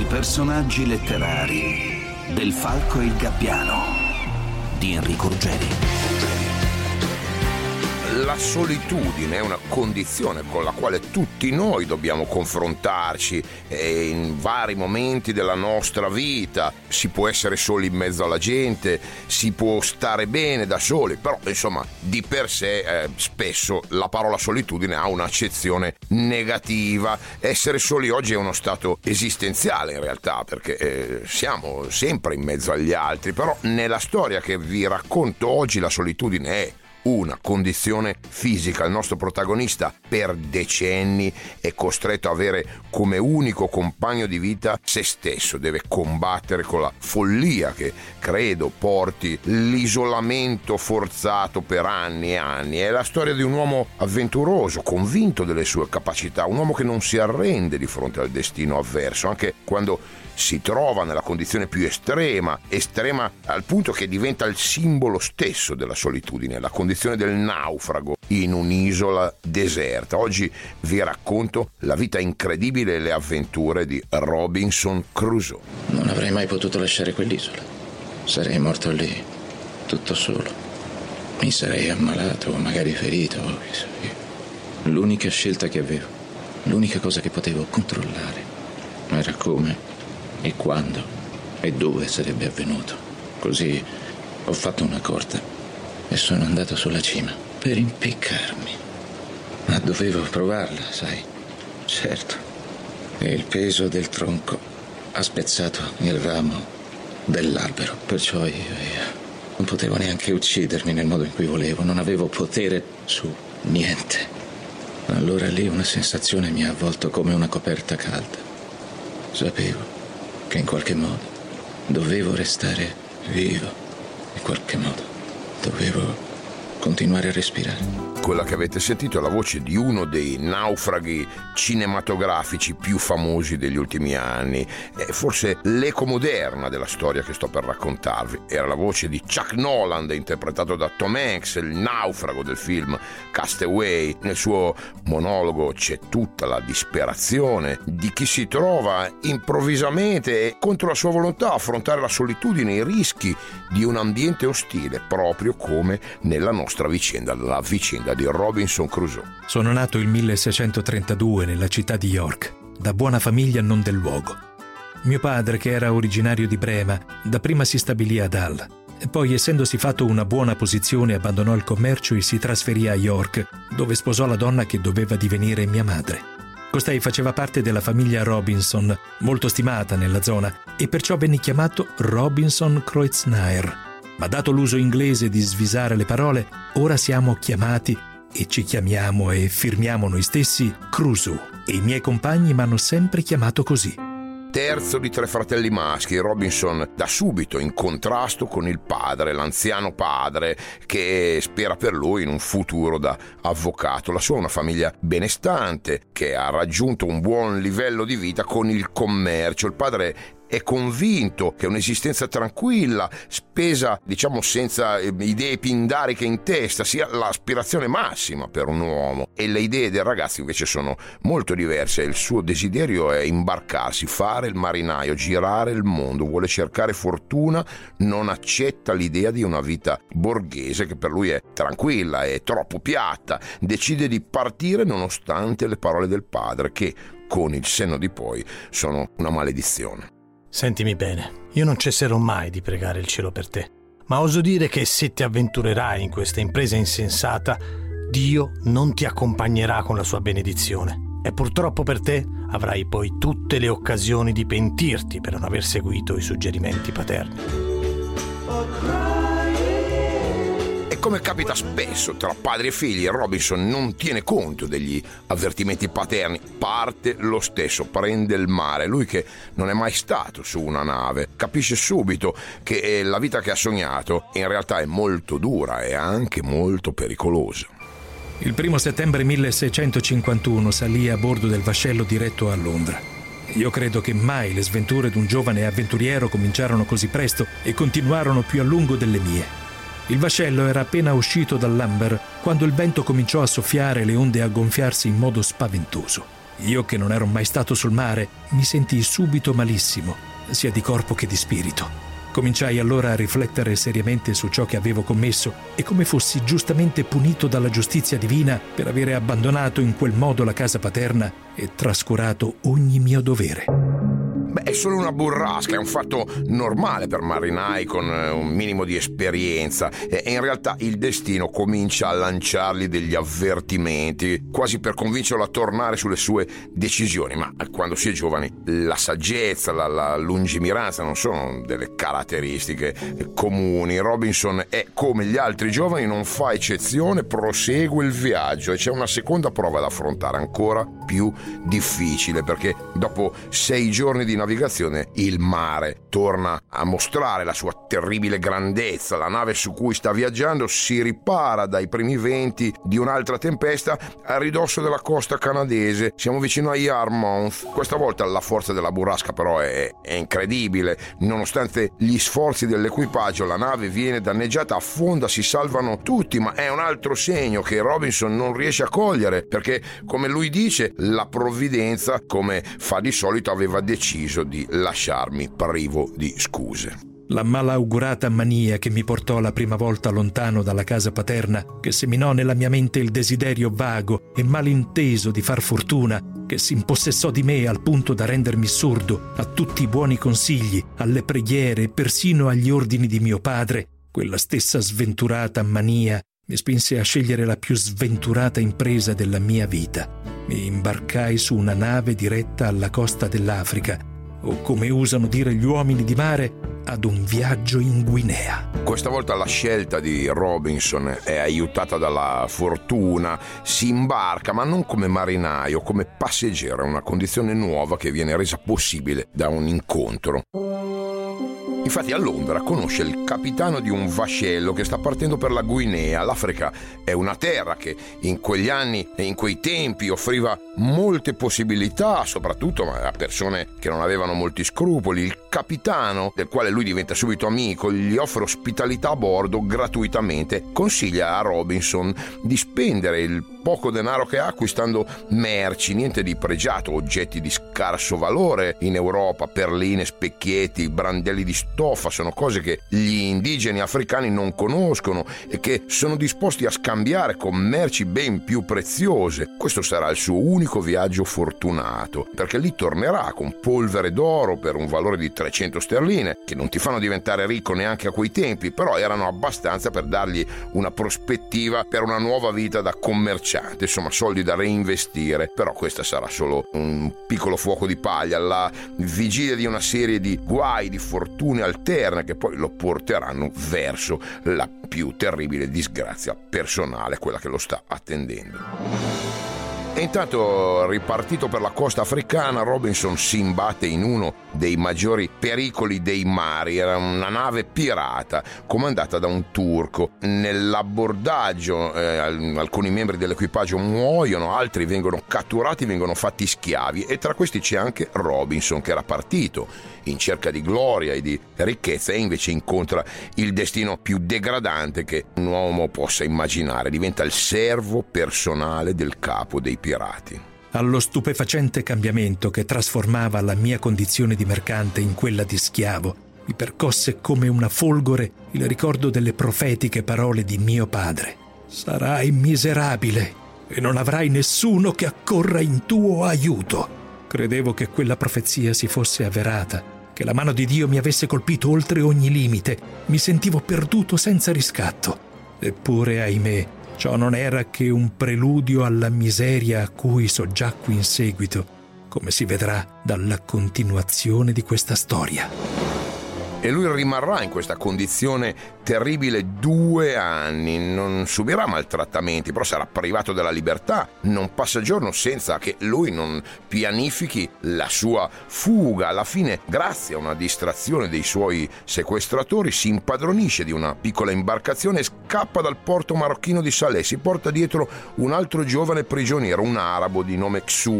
personaggi letterari del Falco e il Gabbiano di Enrico Ruggeri. La solitudine è una condizione con la quale tutti noi dobbiamo confrontarci in vari momenti della nostra vita. Si può essere soli in mezzo alla gente, si può stare bene da soli, però insomma di per sé spesso la parola solitudine ha un'accezione negativa. Essere soli oggi è uno stato esistenziale in realtà, perché siamo sempre in mezzo agli altri, però nella storia che vi racconto oggi la solitudine è una condizione fisica. Il nostro protagonista per decenni è costretto a avere come unico compagno di vita se stesso, deve combattere con la follia che credo porti l'isolamento forzato per anni e anni. È la storia di un uomo avventuroso, convinto delle sue capacità, un uomo che non si arrende di fronte al destino avverso, anche quando si trova nella condizione più estrema al punto che diventa il simbolo stesso della solitudine, la condizione del naufrago in un'isola deserta. Oggi vi racconto la vita incredibile e le avventure di Robinson Crusoe. Non avrei mai potuto lasciare quell'isola. Sarei morto lì, tutto solo. Mi sarei ammalato o magari ferito, chissà io. L'unica scelta che avevo, l'unica cosa che potevo controllare era come e quando e dove sarebbe avvenuto. Così ho fatto una corda e sono andato sulla cima per impiccarmi. Ma dovevo provarla, sai? Certo. E il peso del tronco ha spezzato il ramo dell'albero. Perciò io non potevo neanche uccidermi nel modo in cui volevo. Non avevo potere su niente. Allora lì una sensazione mi ha avvolto come una coperta calda. Sapevo che in qualche modo dovevo restare vivo, in qualche modo dovevo continuare a respirare. Quella che avete sentito è la voce di uno dei naufraghi cinematografici più famosi degli ultimi anni, è forse l'eco moderna della storia che sto per raccontarvi. Era la voce di Chuck Noland, interpretato da Tom Hanks, il naufrago del film Castaway. Nel suo monologo c'è tutta la disperazione di chi si trova improvvisamente e contro la sua volontà a affrontare la solitudine e i rischi di un ambiente ostile, proprio come nella nostra vicenda, la vicenda di Robinson Crusoe. Sono nato il 1632 nella città di York, da buona famiglia non del luogo. Mio padre, che era originario di Brema, dapprima si stabilì ad Hull e poi, essendosi fatto una buona posizione, abbandonò il commercio e si trasferì a York, dove sposò la donna che doveva divenire mia madre. Costei faceva parte della famiglia Robinson, molto stimata nella zona, e perciò venne chiamato Robinson Kreuznach. Ma dato l'uso inglese di svisare le parole, ora siamo chiamati e ci chiamiamo e firmiamo noi stessi Crusoe, e i miei compagni mi hanno sempre chiamato così. Terzo di 3 fratelli maschi, Robinson da subito in contrasto con il padre, l'anziano padre, che spera per lui in un futuro da avvocato. La sua è una famiglia benestante che ha raggiunto un buon livello di vita con il commercio. Il padre è convinto che un'esistenza tranquilla, spesa senza idee pindariche in testa, sia l'aspirazione massima per un uomo, e le idee del ragazzo invece sono molto diverse. Il suo desiderio è imbarcarsi, fare il marinaio, girare il mondo, vuole cercare fortuna, non accetta l'idea di una vita borghese che per lui è tranquilla, è troppo piatta. Decide di partire nonostante le parole del padre, che con il senno di poi sono una maledizione. Sentimi bene, io non cesserò mai di pregare il cielo per te, ma oso dire che se ti avventurerai in questa impresa insensata, Dio non ti accompagnerà con la sua benedizione, e purtroppo per te avrai poi tutte le occasioni di pentirti per non aver seguito i suggerimenti paterni. Come capita spesso tra padri e figli, Robinson non tiene conto degli avvertimenti paterni, parte lo stesso, prende il mare. Lui, che non è mai stato su una nave, capisce subito che la vita che ha sognato in realtà è molto dura e anche molto pericolosa. Il 1 settembre 1651 salì a bordo del vascello diretto a Londra. Io credo che mai le sventure d'un giovane avventuriero cominciarono così presto e continuarono più a lungo delle mie. Il vascello era appena uscito dall'Amber quando il vento cominciò a soffiare e le onde a gonfiarsi in modo spaventoso. Io, che non ero mai stato sul mare, mi sentii subito malissimo, sia di corpo che di spirito. Cominciai allora a riflettere seriamente su ciò che avevo commesso e come fossi giustamente punito dalla giustizia divina per avere abbandonato in quel modo la casa paterna e trascurato ogni mio dovere. È solo una burrasca, è un fatto normale per marinai con un minimo di esperienza e in realtà il destino comincia a lanciargli degli avvertimenti, quasi per convincerlo a tornare sulle sue decisioni. Ma quando si è giovani la saggezza, la lungimiranza non sono delle caratteristiche comuni. Robinson è come gli altri giovani, non fa eccezione, prosegue il viaggio e c'è una seconda prova da affrontare ancora più difficile, perché dopo 6 giorni di navigazione il mare torna a mostrare la sua terribile grandezza. La nave su cui sta viaggiando si ripara dai primi venti di un'altra tempesta a ridosso della costa canadese. Siamo vicino a Yarmouth. Questa volta la forza della burrasca però è incredibile. Nonostante gli sforzi dell'equipaggio, la nave viene danneggiata, affonda, si salvano tutti, ma è un altro segno che Robinson non riesce a cogliere, perché, come lui dice, la provvidenza, come fa di solito, aveva deciso di lasciarmi privo di scuse. La malaugurata mania che mi portò la prima volta lontano dalla casa paterna, che seminò nella mia mente il desiderio vago e malinteso di far fortuna, che si impossessò di me al punto da rendermi sordo a tutti i buoni consigli, alle preghiere e persino agli ordini di mio padre, quella stessa sventurata mania mi spinse a scegliere la più sventurata impresa della mia vita. Mi imbarcai su una nave diretta alla costa dell'Africa, o come usano dire gli uomini di mare, ad un viaggio in Guinea. Questa volta la scelta di Robinson è aiutata dalla fortuna. Si imbarca, ma non come marinaio, come passeggero, una condizione nuova che viene resa possibile da un incontro. Infatti a Londra conosce il capitano di un vascello che sta partendo per la Guinea. L'Africa è una terra che in quegli anni e in quei tempi offriva molte possibilità, soprattutto a persone che non avevano molti scrupoli. Il capitano, del quale lui diventa subito amico, gli offre ospitalità a bordo gratuitamente. Consiglia a Robinson di spendere il poco denaro che ha acquistando merci, niente di pregiato, oggetti di scarso valore in Europa, perline, specchietti, brandelli di stoffa, sono cose che gli indigeni africani non conoscono e che sono disposti a scambiare con merci ben più preziose. Questo sarà il suo unico viaggio fortunato, perché lì tornerà con polvere d'oro per un valore di 300 sterline, che non ti fanno diventare ricco neanche a quei tempi, però erano abbastanza per dargli una prospettiva per una nuova vita da commerciante. Insomma, soldi da reinvestire. Però questa sarà solo un piccolo fuoco di paglia alla vigilia di una serie di guai, di fortune alterne che poi lo porteranno verso la più terribile disgrazia personale, quella che lo sta attendendo. E intanto, ripartito per la costa africana, Robinson si imbatte in uno dei maggiori pericoli dei mari. Era una nave pirata comandata da un turco. Nell'abbordaggio alcuni membri dell'equipaggio muoiono, altri vengono catturati, vengono fatti schiavi, e tra questi c'è anche Robinson, che era partito in cerca di gloria e di ricchezza e invece incontra il destino più degradante che un uomo possa immaginare. Diventa il servo personale del capo dei pirati. Allo stupefacente cambiamento che trasformava la mia condizione di mercante in quella di schiavo, mi percosse come una folgore il ricordo delle profetiche parole di mio padre. Sarai miserabile e non avrai nessuno che accorra in tuo aiuto. Credevo che quella profezia si fosse avverata, che la mano di Dio mi avesse colpito oltre ogni limite. Mi sentivo perduto senza riscatto. Eppure, ahimè, ciò non era che un preludio alla miseria a cui soggiacqui in seguito, come si vedrà dalla continuazione di questa storia. E lui rimarrà in questa condizione terribile 2 anni, non subirà maltrattamenti, però sarà privato della libertà. Non passa giorno senza che lui non pianifichi la sua fuga. Alla fine, grazie a una distrazione dei suoi sequestratori, si impadronisce di una piccola imbarcazione e scappa dal porto marocchino di Salé. Si porta dietro un altro giovane prigioniero, un arabo di nome Xuri.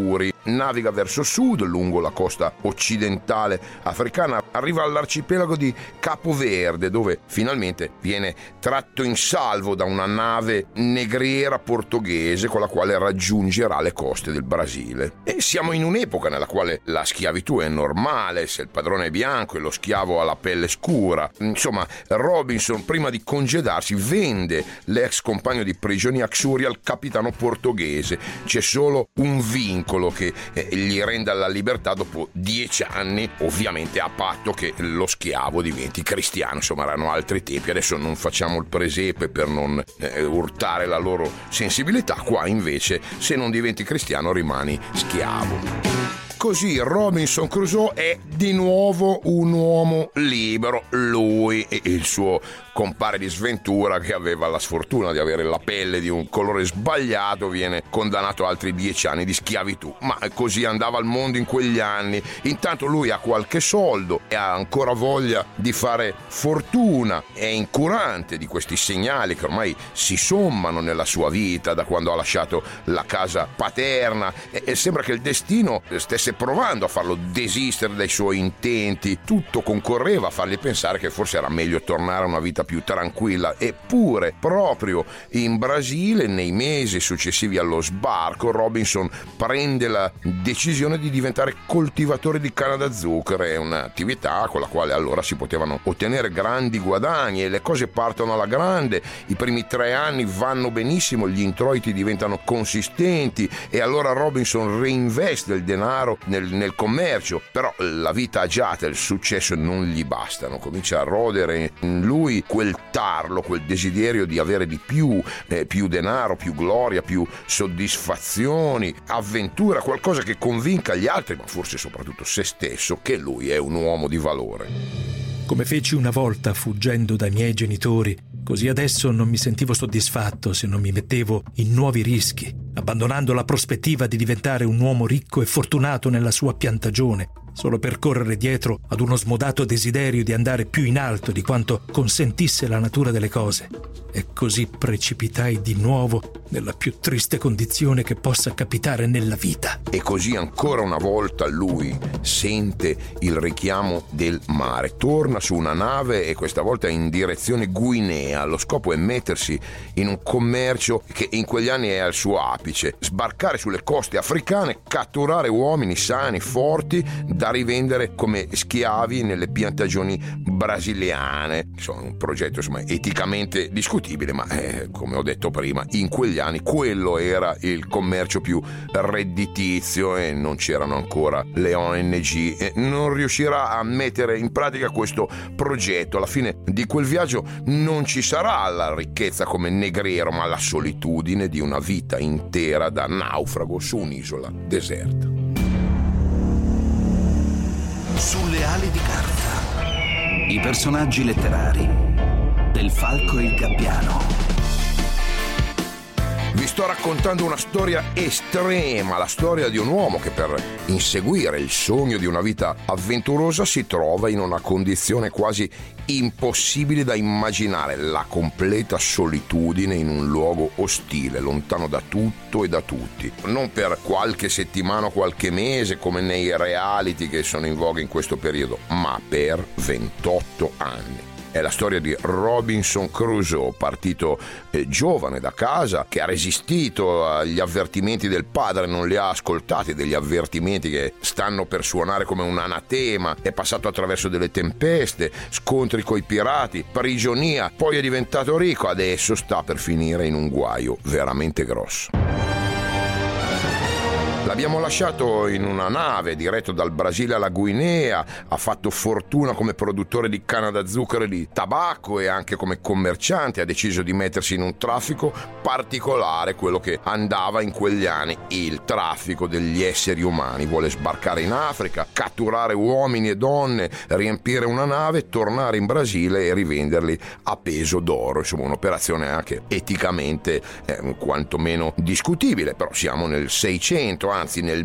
naviga verso sud lungo la costa occidentale africana, arriva all'arcipelago di Capo Verde, dove finalmente viene tratto in salvo da una nave negriera portoghese con la quale raggiungerà le coste del Brasile. E siamo in un'epoca nella quale la schiavitù è normale, se il padrone è bianco e lo schiavo ha la pelle scura. Insomma, Robinson, prima di congedarsi, vende l'ex compagno di prigionia Xuri al capitano portoghese. C'è solo un vincolo che gli renda la libertà dopo 10 anni, ovviamente a patto che lo schiavo diventi cristiano. Insomma, erano altri tempi, adesso non facciamo il presepe per non urtare la loro sensibilità. Qua invece, se non diventi cristiano rimani schiavo. Così Robinson Crusoe è di nuovo un uomo libero, lui e il suo compare di sventura, che aveva la sfortuna di avere la pelle di un colore sbagliato, viene condannato a altri 10 anni di schiavitù. Ma così andava il mondo in quegli anni. Intanto lui ha qualche soldo e ha ancora voglia di fare fortuna, è incurante di questi segnali che ormai si sommano nella sua vita da quando ha lasciato la casa paterna, e sembra che il destino stesse provando a farlo desistere dai suoi intenti. Tutto concorreva a fargli pensare che forse era meglio tornare a una vita più tranquilla. Eppure, proprio in Brasile, nei mesi successivi allo sbarco, Robinson prende la decisione di diventare coltivatore di canna da zucchero. È un'attività con la quale allora si potevano ottenere grandi guadagni e le cose partono alla grande. I primi 3 anni vanno benissimo, gli introiti diventano consistenti e allora Robinson reinveste il denaro nel commercio. Però la vita agiata e il successo non gli bastano, comincia a rodere in lui quel tarlo, quel desiderio di avere di più denaro, più gloria, più soddisfazioni, avventura, qualcosa che convinca gli altri, ma forse soprattutto se stesso, che lui è un uomo di valore. Come feci una volta fuggendo dai miei genitori, così adesso non mi sentivo soddisfatto se non mi mettevo in nuovi rischi, abbandonando la prospettiva di diventare un uomo ricco e fortunato nella sua piantagione, solo per correre dietro ad uno smodato desiderio di andare più in alto di quanto consentisse la natura delle cose. E così precipitai di nuovo nella più triste condizione che possa capitare nella vita. E così ancora una volta lui sente il richiamo del mare, torna su una nave e questa volta in direzione Guinea. Lo scopo è mettersi in un commercio che in quegli anni è al suo apice, sbarcare sulle coste africane, catturare uomini sani, forti, da rivendere come schiavi nelle piantagioni brasiliane. Insomma, un progetto eticamente discutibile, ma come ho detto prima, in quegli anni quello era il commercio più redditizio e non c'erano ancora le ONG, e non riuscirà a mettere in pratica questo progetto. Alla fine di quel viaggio non ci sarà la ricchezza come negriero, ma la solitudine di una vita intera da naufrago su un'isola deserta. Sulle ali di carta. I personaggi letterari del Falco e il Gabbiano. Vi sto raccontando una storia estrema, la storia di un uomo che per inseguire il sogno di una vita avventurosa si trova in una condizione quasi impossibile da immaginare, la completa solitudine in un luogo ostile, lontano da tutto e da tutti. Non per qualche settimana o qualche mese come nei reality che sono in voga in questo periodo, ma per 28 anni. È la storia di Robinson Crusoe, partito giovane da casa, che ha resistito agli avvertimenti del padre, non li ha ascoltati, degli avvertimenti che stanno per suonare come un anatema. È passato attraverso delle tempeste, scontri coi pirati, prigionia, poi è diventato ricco, adesso sta per finire in un guaio veramente grosso. L'abbiamo lasciato in una nave diretto dal Brasile alla Guinea, ha fatto fortuna come produttore di canna da zucchero e di tabacco e anche come commerciante, ha deciso di mettersi in un traffico particolare, quello che andava in quegli anni, il traffico degli esseri umani. Vuole sbarcare in Africa, catturare uomini e donne, riempire una nave, tornare in Brasile e rivenderli a peso d'oro. Insomma, un'operazione anche eticamente quantomeno discutibile, però siamo nel 600, anzi nel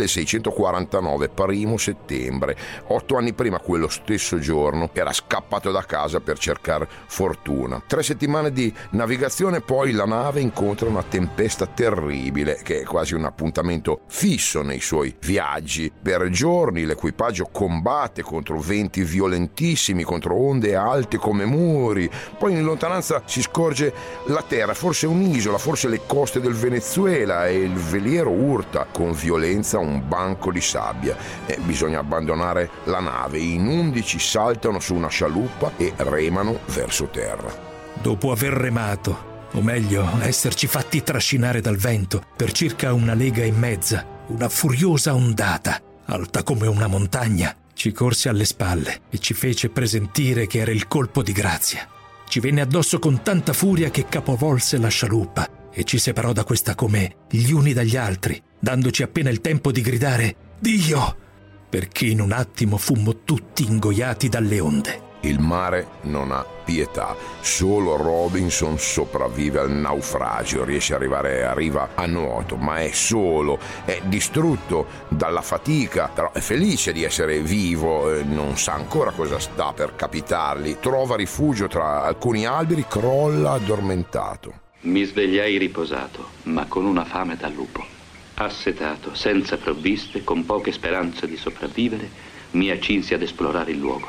1649, 1 settembre. 8 anni prima, quello stesso giorno, era scappato da casa per cercare fortuna. 3 settimane di navigazione, poi la nave incontra una tempesta terribile, che è quasi un appuntamento fisso nei suoi viaggi. Per giorni l'equipaggio combatte contro venti violentissimi, contro onde alte come muri. Poi in lontananza si scorge la terra, forse un'isola, forse le coste del Venezuela, e il veliero urta con violenza un banco di sabbia. Bisogna abbandonare la nave. In 11 saltano su una scialuppa e remano verso terra. Dopo aver remato, o meglio, esserci fatti trascinare dal vento per circa 1,5 leghe, una furiosa ondata, alta come una montagna, ci corse alle spalle e ci fece presentire che era il colpo di grazia. Ci venne addosso con tanta furia che capovolse la scialuppa e ci separò da questa come gli uni dagli altri, dandoci appena il tempo di gridare «Dio!», perché in un attimo fummo tutti ingoiati dalle onde. Il mare non ha pietà, solo Robinson sopravvive al naufragio, riesce ad arrivare a riva a nuoto, ma è solo, è distrutto dalla fatica, però è felice di essere vivo, non sa ancora cosa sta per capitargli, trova rifugio tra alcuni alberi, crolla addormentato. Mi svegliai riposato, ma con una fame da lupo. Assetato, senza provviste, con poche speranze di sopravvivere, mi accinsi ad esplorare il luogo.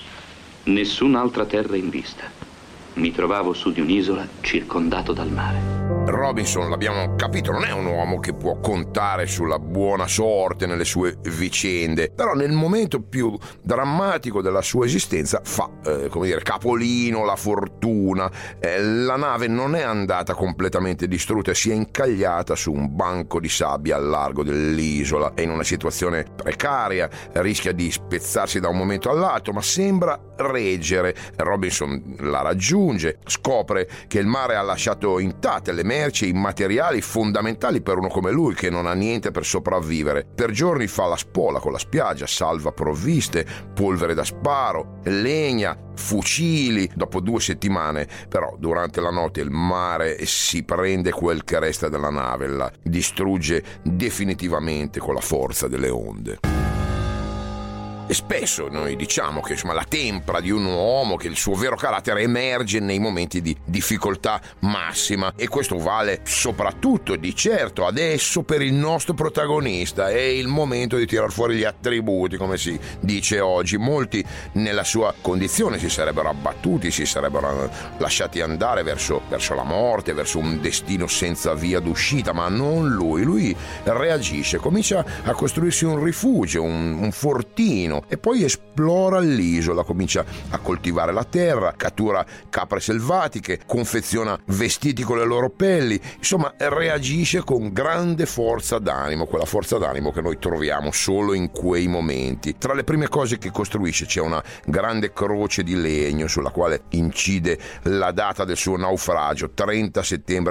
Nessun'altra terra in vista. Mi trovavo su di un'isola circondato dal mare. Robinson, l'abbiamo capito, non è un uomo che può contare sulla buona sorte nelle sue vicende, però nel momento più drammatico della sua esistenza fa, capolino la fortuna. La nave non è andata completamente distrutta, si è incagliata su un banco di sabbia al largo dell'isola, è in una situazione precaria, rischia di spezzarsi da un momento all'altro, ma sembra reggere. Robinson la raggiunge, scopre che il mare ha lasciato intatte le merci e i materiali fondamentali per uno come lui che non ha niente per sopravvivere. Per giorni fa la spola con la spiaggia, salva provviste, polvere da sparo, legna, fucili. Dopo 2 settimane, però, durante la notte il mare si prende quel che resta della nave, la distrugge definitivamente con la forza delle onde. E spesso noi diciamo che la tempra di un uomo, che il suo vero carattere emerge nei momenti di difficoltà massima, e questo vale soprattutto, di certo, adesso per il nostro protagonista. È il momento di tirar fuori gli attributi, come si dice oggi. Molti nella sua condizione si sarebbero abbattuti, si sarebbero lasciati andare verso la morte, verso un destino senza via d'uscita, ma non lui. Lui reagisce, comincia a costruirsi un rifugio, un fortino, e poi esplora l'isola, comincia a coltivare la terra, cattura capre selvatiche, confeziona vestiti con le loro pelli, insomma reagisce con grande forza d'animo, quella forza d'animo che noi troviamo solo in quei momenti. Tra le prime cose che costruisce c'è una grande croce di legno sulla quale incide la data del suo naufragio, 30 settembre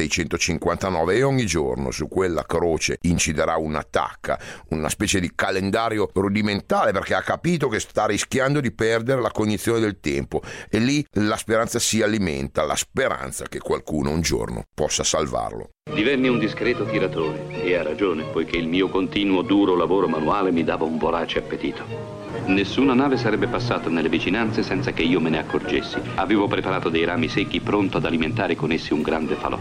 1659, e ogni giorno su quella croce inciderà una tacca, una specie di calendario rudimentale, perché ha capito che sta rischiando di perdere la cognizione del tempo, e lì la speranza si alimenta, la speranza che qualcuno un giorno possa salvarlo. Divenni un discreto tiratore, e ha ragione, poiché il mio continuo duro lavoro manuale mi dava un vorace appetito. Nessuna nave sarebbe passata nelle vicinanze senza che io me ne accorgessi. Avevo preparato dei rami secchi pronto ad alimentare con essi un grande falò.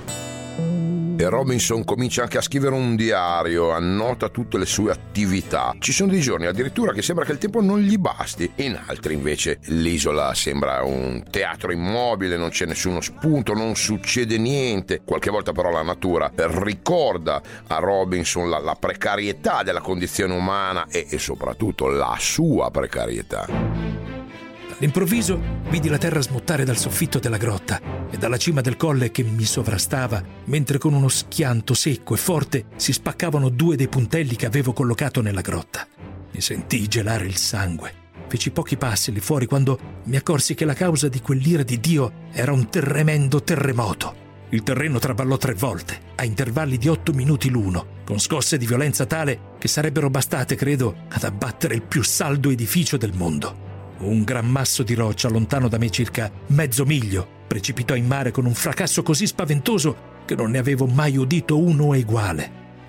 E Robinson comincia anche a scrivere un diario, annota tutte le sue attività. Ci sono dei giorni addirittura che sembra che il tempo non gli basti, in altri invece l'isola sembra un teatro immobile, non c'è nessuno spunto, non succede niente. Qualche volta però la natura ricorda a Robinson la precarietà della condizione umana e soprattutto la sua precarietà. All'improvviso vidi la terra smottare dal soffitto della grotta e dalla cima del colle che mi sovrastava, mentre con uno schianto secco e forte si spaccavano 2 dei puntelli che avevo collocato nella grotta. Mi sentii gelare il sangue. Feci pochi passi lì fuori quando mi accorsi che la causa di quell'ira di Dio era un tremendo terremoto. Il terreno traballò 3 volte, a intervalli di 8 minuti l'uno, con scosse di violenza tale che sarebbero bastate, credo, ad abbattere il più saldo edificio del mondo. Un gran masso di roccia, lontano da me circa mezzo miglio, precipitò in mare con un fracasso così spaventoso che non ne avevo mai udito uno eguale.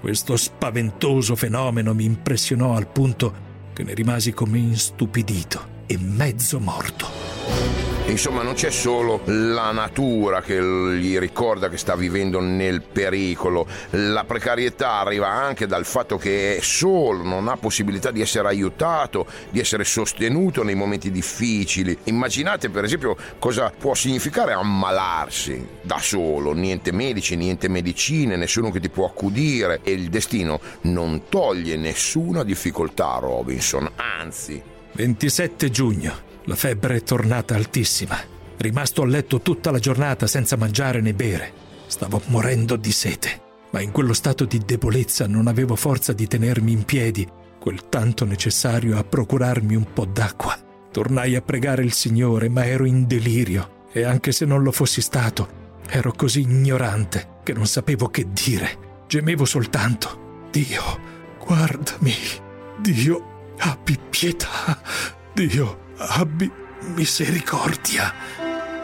Questo spaventoso fenomeno mi impressionò al punto che ne rimasi come instupidito e mezzo morto. Insomma, non c'è solo la natura che gli ricorda che sta vivendo nel pericolo, la precarietà arriva anche dal fatto che è solo, non ha possibilità di essere aiutato, di essere sostenuto nei momenti difficili. Immaginate per esempio cosa può significare ammalarsi da solo, niente medici, niente medicine, nessuno che ti può accudire, e il destino non toglie nessuna difficoltà a Robinson, anzi. 27 giugno. La febbre è tornata altissima. Rimasto a letto tutta la giornata senza mangiare né bere. Stavo morendo di sete, ma in quello stato di debolezza non avevo forza di tenermi in piedi, quel tanto necessario a procurarmi un po' d'acqua. Tornai a pregare il Signore, ma ero in delirio, e anche se non lo fossi stato, ero così ignorante che non sapevo che dire. Gemevo soltanto: Dio, guardami. Dio, abbi pietà. Dio, abbi misericordia.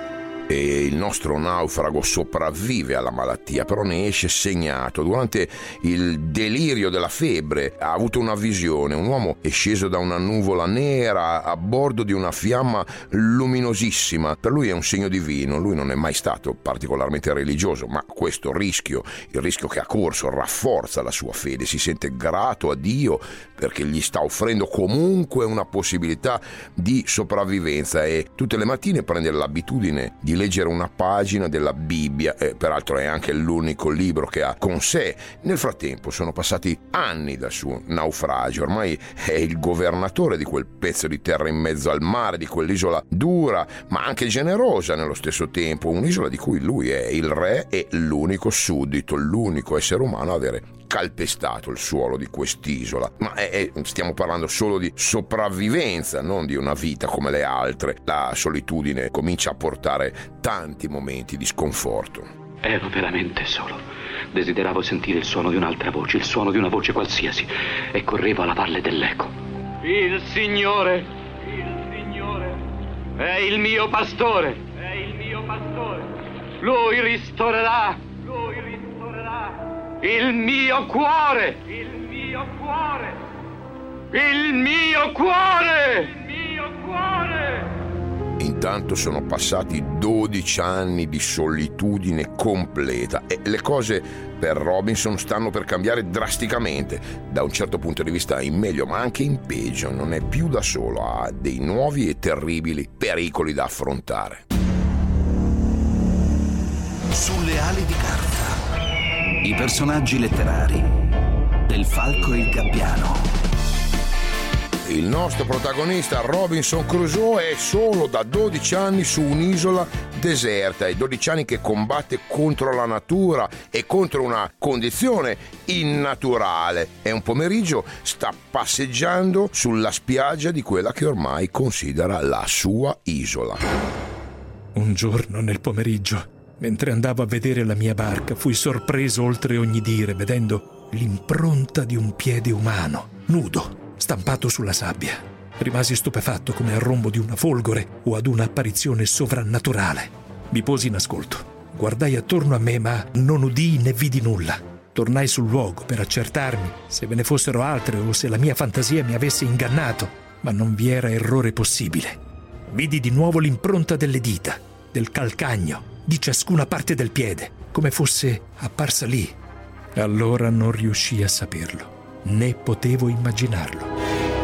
E il nostro naufrago sopravvive alla malattia, però ne esce segnato. Durante il delirio della febbre ha avuto una visione. Un uomo è sceso da una nuvola nera a bordo di una fiamma luminosissima. Per lui è un segno divino. Lui non è mai stato particolarmente religioso, ma questo rischio, il rischio che ha corso, rafforza la sua fede. Si sente grato a Dio perché gli sta offrendo comunque una possibilità di sopravvivenza, e tutte le mattine prende l'abitudine di leggere una pagina della Bibbia, peraltro è anche l'unico libro che ha con sé. Nel frattempo sono passati anni dal suo naufragio, ormai è il governatore di quel pezzo di terra in mezzo al mare, di quell'isola dura ma anche generosa nello stesso tempo, un'isola di cui lui è il re e l'unico suddito, l'unico essere umano a avere calpestato il suolo di quest'isola. Ma stiamo parlando solo di sopravvivenza, non di una vita come le altre. La solitudine comincia a portare tanti momenti di sconforto. Ero veramente solo. Desideravo sentire il suono di un'altra voce, il suono di una voce qualsiasi, e correvo alla valle dell'eco. Il Signore è il mio pastore. Lui ristorerà il mio cuore. Intanto sono passati 12 anni di solitudine completa e le cose per Robinson stanno per cambiare drasticamente, da un certo punto di vista in meglio ma anche in peggio. Non è più da solo, ha dei nuovi e terribili pericoli da affrontare. Sulle ali di carta. I personaggi letterari del Falco e il Gabbiano. Il nostro protagonista Robinson Crusoe è solo da 12 anni su un'isola deserta, e 12 anni che combatte contro la natura e contro una condizione innaturale. E un pomeriggio sta passeggiando sulla spiaggia di quella che ormai considera la sua isola. Un giorno nel pomeriggio, mentre andavo a vedere la mia barca, fui sorpreso oltre ogni dire vedendo l'impronta di un piede umano, nudo, stampato sulla sabbia. Rimasi stupefatto come al rombo di una folgore o ad una apparizione sovrannaturale. Mi posi in ascolto. Guardai attorno a me, ma non udii né vidi nulla. Tornai sul luogo per accertarmi se ve ne fossero altre o se la mia fantasia mi avesse ingannato, ma non vi era errore possibile. Vidi di nuovo l'impronta delle dita, del calcagno, di ciascuna parte del piede, come fosse apparsa lì. Allora non riuscii a saperlo, né potevo immaginarlo.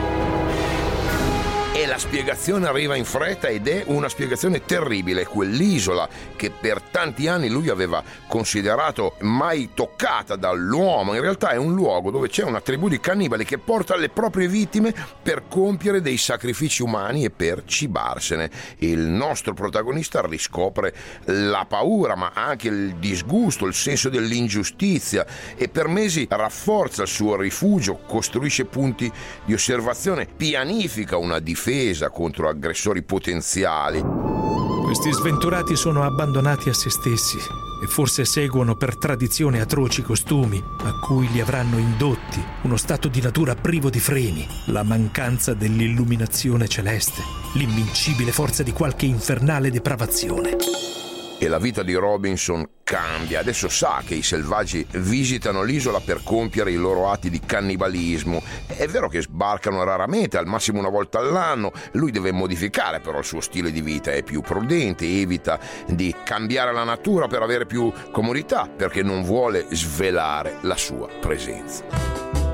E la spiegazione arriva in fretta, ed è una spiegazione terribile. Quell'isola che per tanti anni lui aveva considerato mai toccata dall'uomo, in realtà è un luogo dove c'è una tribù di cannibali che porta le proprie vittime per compiere dei sacrifici umani e per cibarsene. Il nostro protagonista riscopre la paura, ma anche il disgusto, il senso dell'ingiustizia, e per mesi rafforza il suo rifugio, costruisce punti di osservazione, pianifica una difesa contro aggressori potenziali. Questi sventurati sono abbandonati a se stessi e forse seguono per tradizione atroci costumi a cui li avranno indotti uno stato di natura privo di freni, la mancanza dell'illuminazione celeste, l'invincibile forza di qualche infernale depravazione. E la vita di Robinson cambia. Adesso sa che i selvaggi visitano l'isola per compiere i loro atti di cannibalismo. È vero che sbarcano raramente, al massimo una volta all'anno. Lui deve modificare però il suo stile di vita, è più prudente, evita di cambiare la natura per avere più comodità, perché non vuole svelare la sua presenza.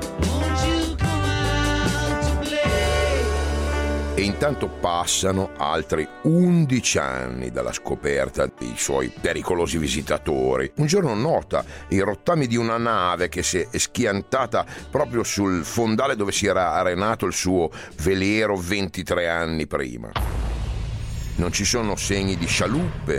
E intanto passano altri 11 anni dalla scoperta dei suoi pericolosi visitatori. Un giorno nota i rottami di una nave che si è schiantata proprio sul fondale dove si era arenato il suo velero 23 anni prima. Non ci sono segni di scialuppe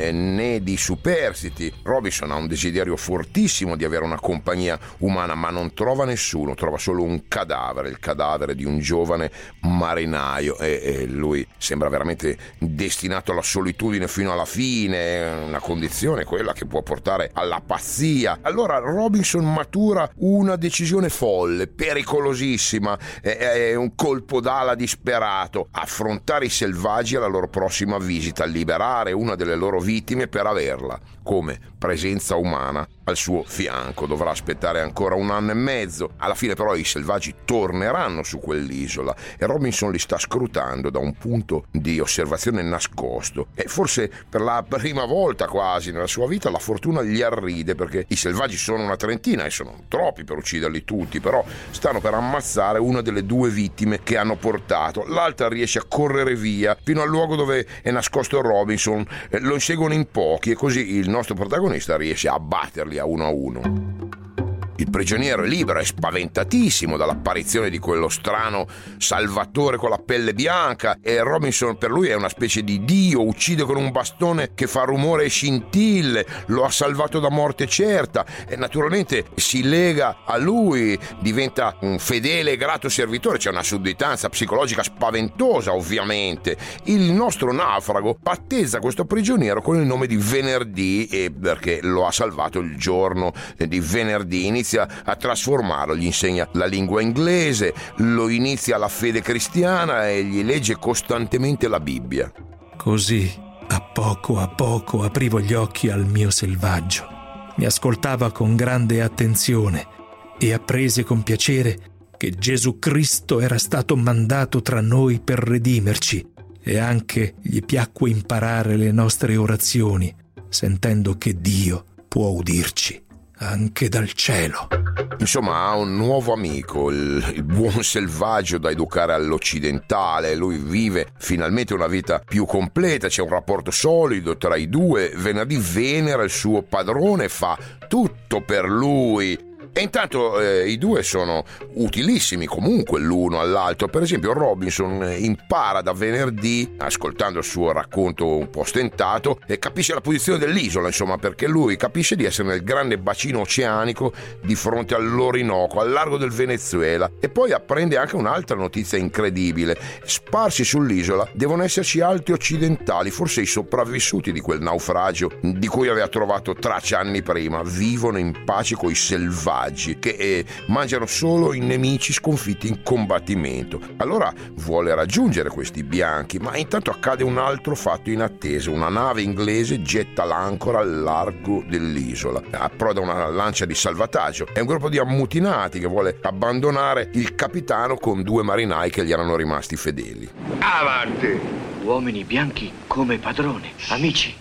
né di superstiti. Robinson ha un desiderio fortissimo di avere una compagnia umana, ma non trova nessuno, trova solo un cadavere, il cadavere di un giovane marinaio, e lui sembra veramente destinato alla solitudine fino alla fine, una condizione quella che può portare alla pazzia. Allora Robinson matura una decisione folle, pericolosissima, è un colpo d'ala disperato: affrontare i selvaggi alla loro prossima visita, liberare una delle loro vittime per averla come presenza umana al suo fianco. Dovrà aspettare ancora 1 anno e mezzo. Alla fine però i selvaggi torneranno su quell'isola e Robinson li sta scrutando da un punto di osservazione nascosto, e forse per la prima volta quasi nella sua vita la fortuna gli arride, perché i selvaggi sono una trentina e sono troppi per ucciderli tutti, però stanno per ammazzare una delle 2 vittime che hanno portato. L'altra riesce a correre via fino al luogo dove è nascosto Robinson, lo inseguono in pochi e così il nostro protagonista riesce a batterli a 1-1. Il prigioniero è libero, è spaventatissimo dall'apparizione di quello strano salvatore con la pelle bianca, e Robinson per lui è una specie di dio, uccide con un bastone che fa rumore e scintille, lo ha salvato da morte certa e naturalmente si lega a lui, diventa un fedele e grato servitore. C'è una sudditanza psicologica spaventosa ovviamente. Il nostro naufrago battezza questo prigioniero con il nome di Venerdì, perché lo ha salvato il giorno di venerdì. Inizia a trasformarlo, gli insegna la lingua inglese, lo inizia alla fede cristiana e gli legge costantemente la Bibbia. Così, a poco aprivo gli occhi al mio selvaggio. Mi ascoltava con grande attenzione e apprese con piacere che Gesù Cristo era stato mandato tra noi per redimerci, e anche gli piacque imparare le nostre orazioni, sentendo che Dio può udirci anche dal cielo. Insomma, ha un nuovo amico, il buon selvaggio da educare all'occidentale. Lui vive finalmente una vita più completa, c'è un rapporto solido tra i due. Venerdì venera il suo padrone, fa tutto per lui. E intanto i due sono utilissimi comunque l'uno all'altro. Per esempio Robinson impara da Venerdì, ascoltando il suo racconto un po' stentato, e capisce la posizione dell'isola, insomma, perché lui capisce di essere nel grande bacino oceanico di fronte all'Orinoco, al largo del Venezuela. E poi apprende anche un'altra notizia incredibile: sparsi sull'isola devono esserci altri occidentali, forse i sopravvissuti di quel naufragio di cui aveva trovato traccia anni prima. Vivono in pace coi selvaggi che mangiano solo i nemici sconfitti in combattimento. Allora vuole raggiungere questi bianchi, ma intanto accade un altro fatto inatteso. Una nave inglese getta l'ancora al largo dell'isola, approda una lancia di salvataggio. È un gruppo di ammutinati che vuole abbandonare il capitano con 2 marinai che gli erano rimasti fedeli. Avanti! Uomini bianchi come padrone, amici.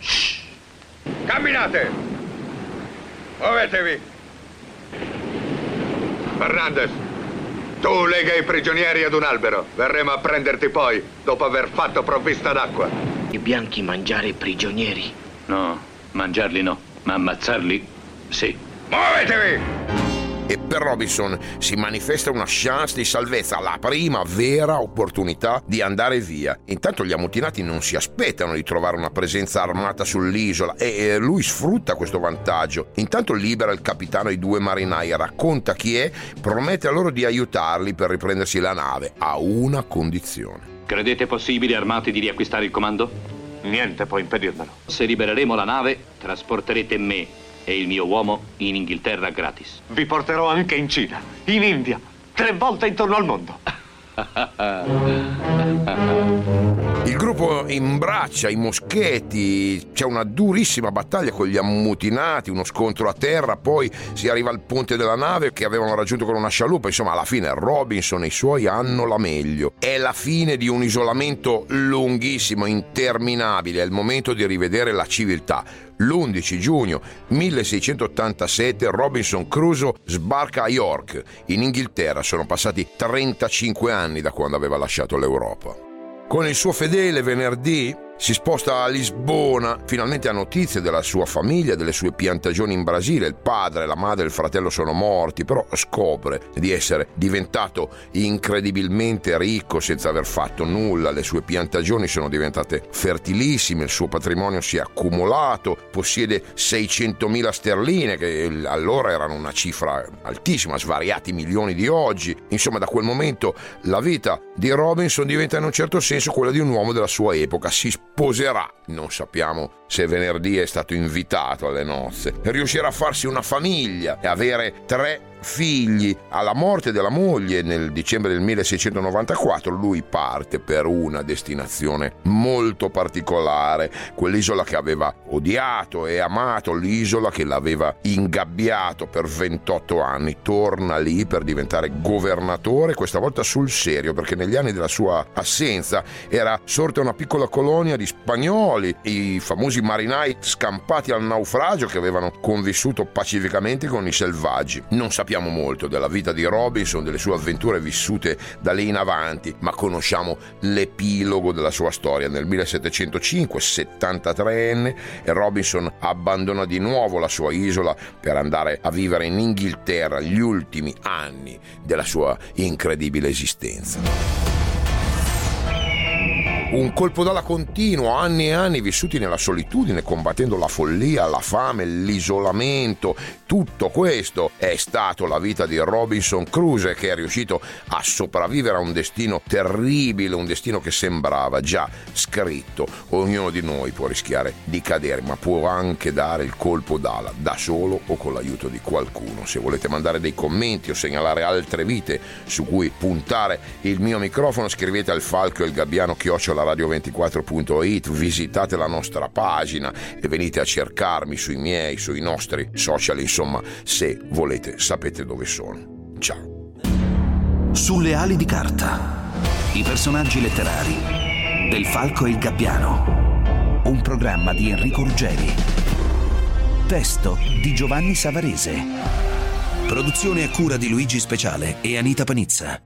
Camminate! Muovetevi! Fernandez, tu lega i prigionieri ad un albero. Verremo a prenderti poi, dopo aver fatto provvista d'acqua. I bianchi mangiare i prigionieri? No, mangiarli no, ma ammazzarli sì. Muovetevi! E per Robinson si manifesta una chance di salvezza, la prima vera opportunità di andare via. Intanto gli ammutinati non si aspettano di trovare una presenza armata sull'isola e lui sfrutta questo vantaggio. Intanto libera il capitano e i 2 marinai, racconta chi è, promette a loro di aiutarli per riprendersi la nave, a una condizione. Credete possibile, armati, di riacquistare il comando? Niente può impedirmelo. Se libereremo la nave, trasporterete me e il mio uomo in Inghilterra gratis. Vi porterò anche in Cina, in India, 3 volte intorno al mondo. Il gruppo imbraccia i moschetti, c'è una durissima battaglia con gli ammutinati, uno scontro a terra, poi si arriva al ponte della nave che avevano raggiunto con una scialuppa. Insomma, alla fine Robinson e i suoi hanno la meglio. È la fine di un isolamento lunghissimo, interminabile, è il momento di rivedere la civiltà. L'11 giugno 1687 Robinson Crusoe sbarca a York, in Inghilterra. Sono passati 35 anni da quando aveva lasciato l'Europa. Con il suo fedele venerdì si sposta a Lisbona, finalmente ha notizie della sua famiglia, delle sue piantagioni in Brasile. Il padre, la madre e il fratello sono morti, però scopre di essere diventato incredibilmente ricco senza aver fatto nulla. Le sue piantagioni sono diventate fertilissime, il suo patrimonio si è accumulato, possiede 600.000 sterline, che allora erano una cifra altissima, svariati milioni di oggi. Insomma, da quel momento la vita di Robinson diventa in un certo senso quella di un uomo della sua epoca. Si sposerà, non sappiamo se venerdì è stato invitato alle nozze, riuscirà a farsi una famiglia e avere 3 figli. Alla morte della moglie nel dicembre del 1694 lui parte per una destinazione molto particolare, quell'isola che aveva odiato e amato, l'isola che l'aveva ingabbiato per 28 anni. Torna lì per diventare governatore, questa volta sul serio, perché negli anni della sua assenza era sorta una piccola colonia di spagnoli, i famosi marinai scampati al naufragio che avevano convissuto pacificamente con i selvaggi. Non sappiamo molto della vita di Robinson, delle sue avventure vissute da lì in avanti, ma conosciamo l'epilogo della sua storia. Nel 1705, 73enne, Robinson abbandona di nuovo la sua isola per andare a vivere in Inghilterra gli ultimi anni della sua incredibile esistenza. Un colpo d'ala continuo, anni e anni vissuti nella solitudine, combattendo la follia, la fame, l'isolamento. Tutto questo è stato la vita di Robinson Crusoe, che è riuscito a sopravvivere a un destino terribile, un destino che sembrava già scritto. Ognuno di noi può rischiare di cadere, ma può anche dare il colpo d'ala, da solo o con l'aiuto di qualcuno. Se volete mandare dei commenti o segnalare altre vite su cui puntare il mio microfono, scrivete al falco e il gabbiano @radio24.it, visitate la nostra pagina e venite a cercarmi sui nostri social, insomma, se volete sapete dove sono. Ciao. Sulle ali di carta, i personaggi letterari del Falco e il Gabbiano, un programma di Enrico Ruggeri, testo di Giovanni Savarese, produzione a cura di Luigi Speciale e Anita Panizza.